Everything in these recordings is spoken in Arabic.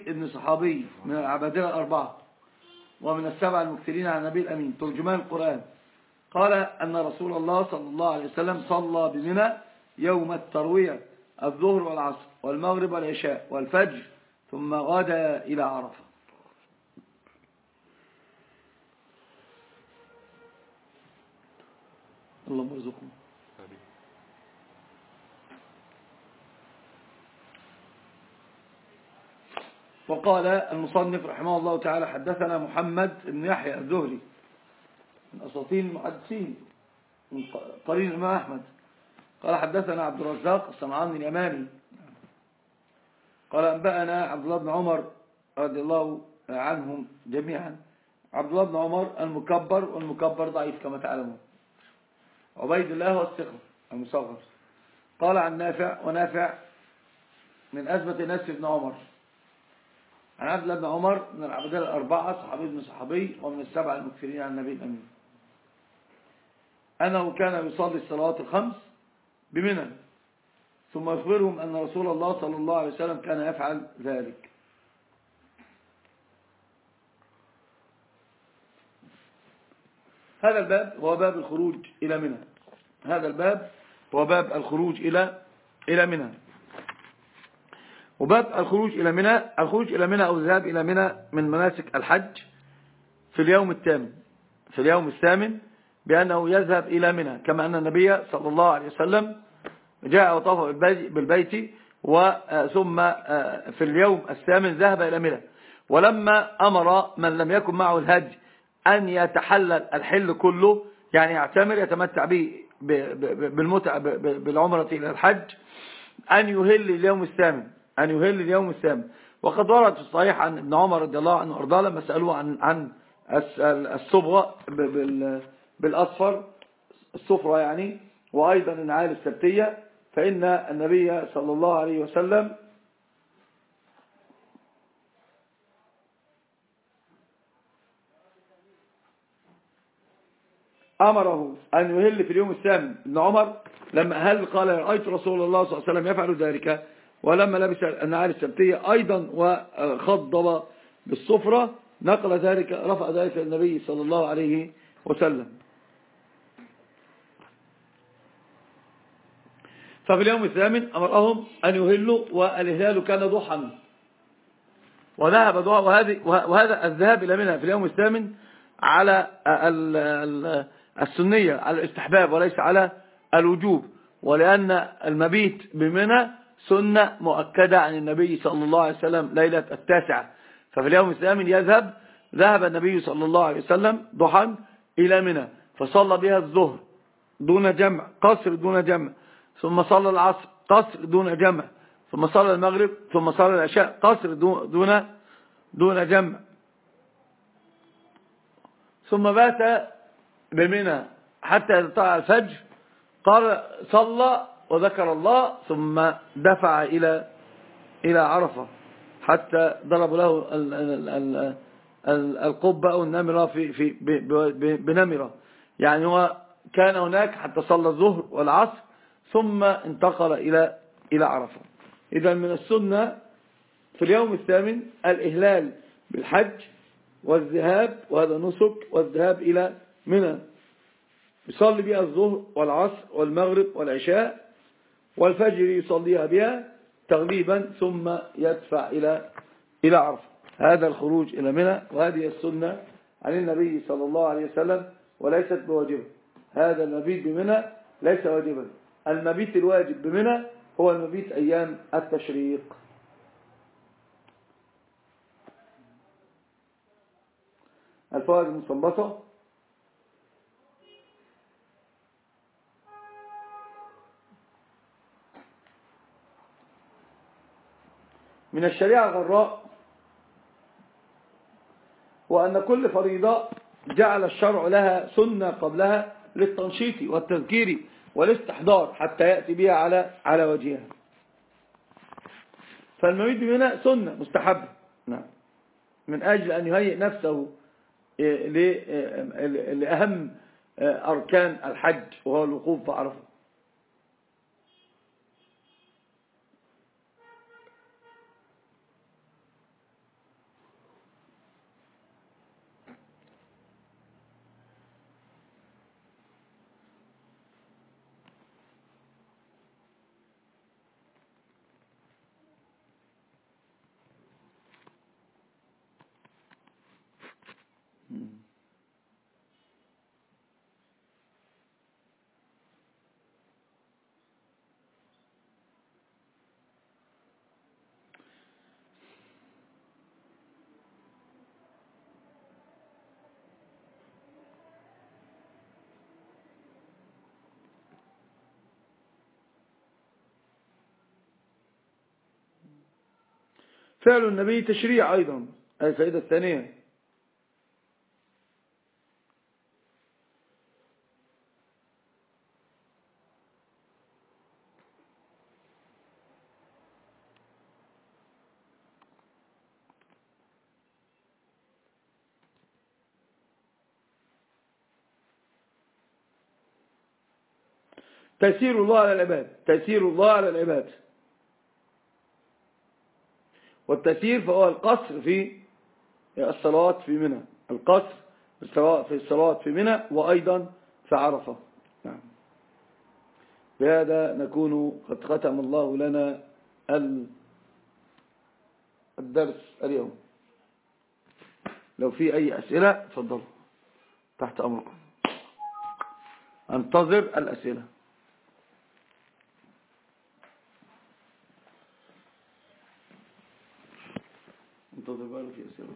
عبيد بن صحابي من العبادلة الأربعة ومن السبع المكثرين عن النبي الأمين ترجمان القرآن، قال أن رسول الله صلى الله عليه وسلم صلى بمنى يوم التروية الظهر والعصر والمغرب والعشاء والفجر ثم غدا إلى عرفة. اللهم ارزقنا. وقال المصنف رحمه الله تعالى حدثنا محمد بن يحيى الزهري من أساطين المحدثين من قرين الإمام أحمد، قال حدثنا عبد الرزاق الصنعاني اليماني قال أنبأنا عبد الله بن عمر رضي الله عنهم جميعا. عبد الله بن عمر المكبر، والمكبر ضعيف كما تعلمون. عبيد الله هو الثقة المصغر. قال عن نافع، ونافع من أثبت الناس بن عمر، عن عبد الله بن عمر من العبادلة الأربعة صحابي بن صحابي ومن السبع المكثرين عن النبي الأمين أنه كان يصلي الصلوات الخمس بمنى ثم يخبرهم أن رسول الله صلى الله عليه وسلم كان يفعل ذلك. هذا الباب هو باب الخروج إلى منى. هذا الباب هو باب الخروج إلى منى. وباب الخروج إلى منى، الخروج إلى منى أو الذهاب إلى منى من مناسك الحج في اليوم الثامن، في اليوم الثامن بأنه يذهب إلى منى، كما أن النبي صلى الله عليه وسلم جاء وطاف بالبيت ثم في اليوم الثامن ذهب إلى منى. ولما أمر من لم يكن معه الهدي أن يتحلل الحل كله، يعني يعتمر يتمتع به بالمتع بالعمرة إلى الحج، أن يهل اليوم الثامن، أن يهل اليوم الثامن. وقد ورد في الصحيح عن ابن عمر رضي الله عنه وارضاه لما سألوه عن الصبغة بالأصفر، الصفرة يعني، وأيضا النعال السبتية، فإن النبي صلى الله عليه وسلم أمره أن يهل في اليوم الثامن. ابن عمر لما أهل قال رأيت رسول الله صلى الله عليه وسلم يفعل ذلك، ولما لبس النعال السبتية أيضا وخضب بالصفرة نقل ذلك، رفع ذلك النبي صلى الله عليه وسلم. ففي اليوم الثامن أمرهم أن يهلوا، والإهلال كان ضحى وذهب ضحى. وهذا الذهاب إلى منى في اليوم الثامن على السنية، على الاستحباب وليس على الوجوب، ولأن المبيت بمنى سنة مؤكدة عن النبي صلى الله عليه وسلم ليلة التاسعة. ففي اليوم الثامن ذهب النبي صلى الله عليه وسلم ضحى إلى منى، فصلى بها الظهر دون جمع، قصر دون جمع، ثم صلى العصر قصر دون جمع، ثم صلى المغرب، ثم صلى العشاء قصر دون جمع، ثم بات بمنى حتى طلع الفجر. قال صلى وذكر الله ثم دفع إلى عرفة حتى ضرب له القبة أو النمرة بنمرة، يعني هو كان هناك حتى صلى الظهر والعصر ثم انتقل إلى عرفة. إذا من السنة في اليوم الثامن الإهلال بالحج والذهاب، وهذا نسك، والذهاب إلى منى يصلي بها الظهر والعصر والمغرب والعشاء والفجر يصليها بها تغليبا ثم يدفع إلى عرفة. هذا الخروج إلى منى، وهذه السنة عن النبي صلى الله عليه وسلم وليست بواجبة. هذا المبيت بمنى ليس واجبا. المبيت الواجب بمنى هو المبيت أيام التشريق. الفوائد المستنبطة: من الشريعة الغراء وأن كل فريضة جعل الشرع لها سنة قبلها للتنشيط والتذكير والاستحضار حتى يأتي بها على وجهها. فالمبيت بمنى سنة مستحبة، نعم، من أجل أن يهيئ نفسه لأهم أركان الحج وهو الوقوف بعرفة. فعل النبي تشريع أيضا. الفائدة الثانية تيسير الله على العباد، تيسير الله على العباد. والتيسير فهو القصر في الصلوات في منى، القصر في الصلوات في منى وأيضا في عرفة. نعم. بهذا نكون قد ختم الله لنا الدرس اليوم. لو في أي أسئلة تفضلوا، تحت أمركم، انتظر الأسئلة. انتظر بقى في أسئلة.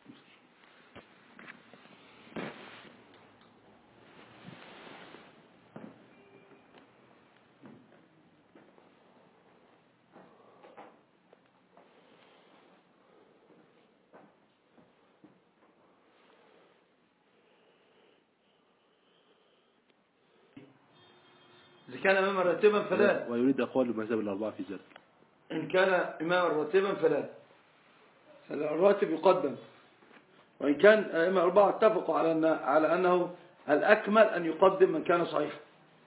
إذا كان إماما راتبا فلا، ويريد أقوال المذهب الأربعة في ذلك. إن كان إماما راتبا فلا، الراتب يقدم. وإن كان الأئمة الأربعة اتفقوا على أنه الأكمل أن يقدم من كان صحيحا،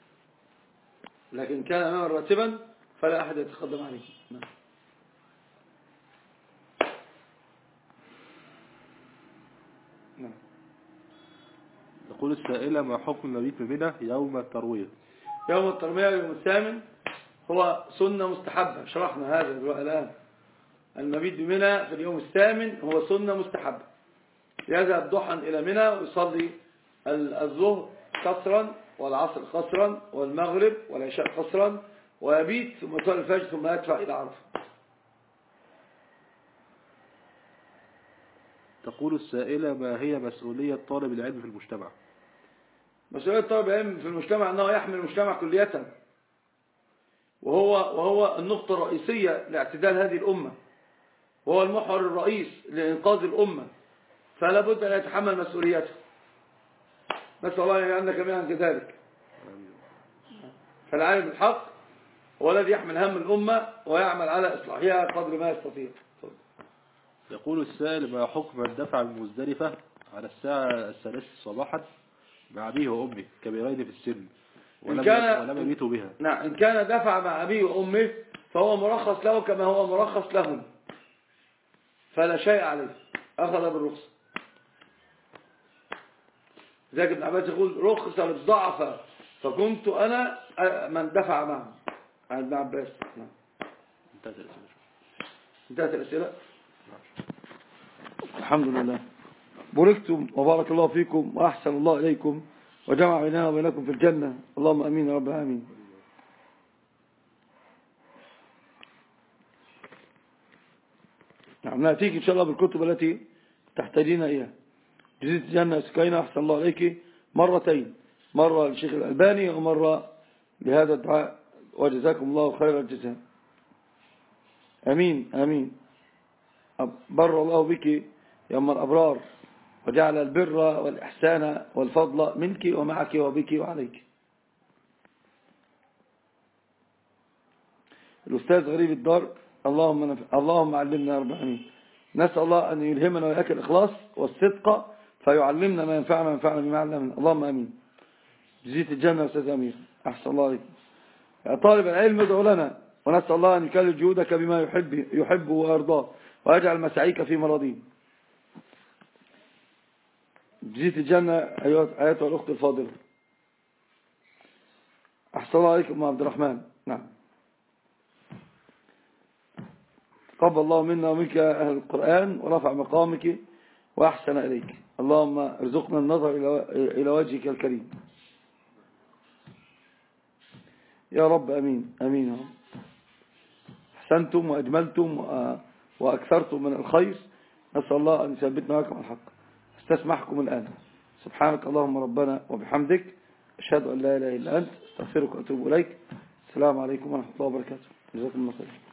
لكن كان إماما راتبا فلا أحد يتقدم عليه. نعم. يقول السائلة: ما حكم المبيت بمنى يوم التروية؟ يوم التروية يوم الثامن هو سنة مستحبة، شرحنا هذا الآن. المبيت بمنى في اليوم الثامن هو سنة مستحبة. يذهب ضحى إلى منى ويصلي الظهر قصرا والعصر قصرا والمغرب والعشاء قصرا ويبيت ثم يصلي الفجر ثم يدفع إلى عرفة. تقول السائلة: ما هي مسؤولية طالب العلم في المجتمع؟ مسؤولية طالب العلم في المجتمع أنه يحمل المجتمع كلية، وهو النقطة الرئيسية لاعتدال هذه الأمة، وهو المحور الرئيس لإنقاذ الأمة، فلا بد أن يتحمل مسؤوليته. نسأل الله أن يجعلنا جميعا كذلك. فالعالم الحق هو الذي يحمل هم الأمة ويعمل على إصلاحها قدر ما يستطيع. يقول السائل: ما حكم الدفع من مزدلفة على الساعة 3 صباحا مع أبيه وأمه كبيرين في السن ولم يبيتوا بها؟ نعم، إن كان دفع مع أبيه وأمه فهو مرخص له كما هو مرخص لهم، فلا شيء عليه، أخذ بالرخصة. ذلك ابن عباس يقول: رخص للضعف فكنت أنا من دفع معه، عن ابن عباس. نعم. انتهت الأسئلة. الحمد لله. باركتم وبارك الله فيكم وأحسن الله إليكم وجمع بيننا وبينكم في الجنة. اللهم أمين يا رب العالمين. نعم، نأتيك إن شاء الله بالكتب التي تحتاجين إياها. جزيت الجنة سكينة أحسن الله عليك مرتين، مرة للشيخ الألباني ومرة لهذا الدعاء، وجزاكم الله خير الجزاء. أمين أمين. بر الله بك يا أم الأبرار، وجعل البر والإحسان والفضل منك ومعك وبك وعليك. الأستاذ غريب الدار: اللهم علمنا يا رب العالمين. نسأل الله أن يلهمنا وإياك الإخلاص والصدق فيعلمنا ما ينفعنا وينفعنا بما علمنا. اللهم أمين. جزيت الجنة أستاذ أمير، أحسن الله عليكم. يا طالب العلم ادعو لنا، ونسأل الله أن يكلل جهودك بما يحب ويرضاه ويجعل مساعيك في مراضيه. جزيت الجنة أيتها الأخت الفاضلة. أحسن الله عليكم عبد الرحمن. نعم. قبل الله منا ومنك أهل القرآن ورفع مقامك وأحسن إليك. اللهم ارزقنا النظر إلى وجهك الكريم يا رب. أمين أمين يا رب. أحسنتم وأجملتم وأكثرتم من الخير. نسأل الله أن يثبتنا لكم الحق. استسمحكم الآن. سبحانك اللهم ربنا وبحمدك، أشهد أن لا إله إلا أنت، استغفرك وأتوب إليك. السلام عليكم ورحمة الله وبركاته. جزاكم الله خير.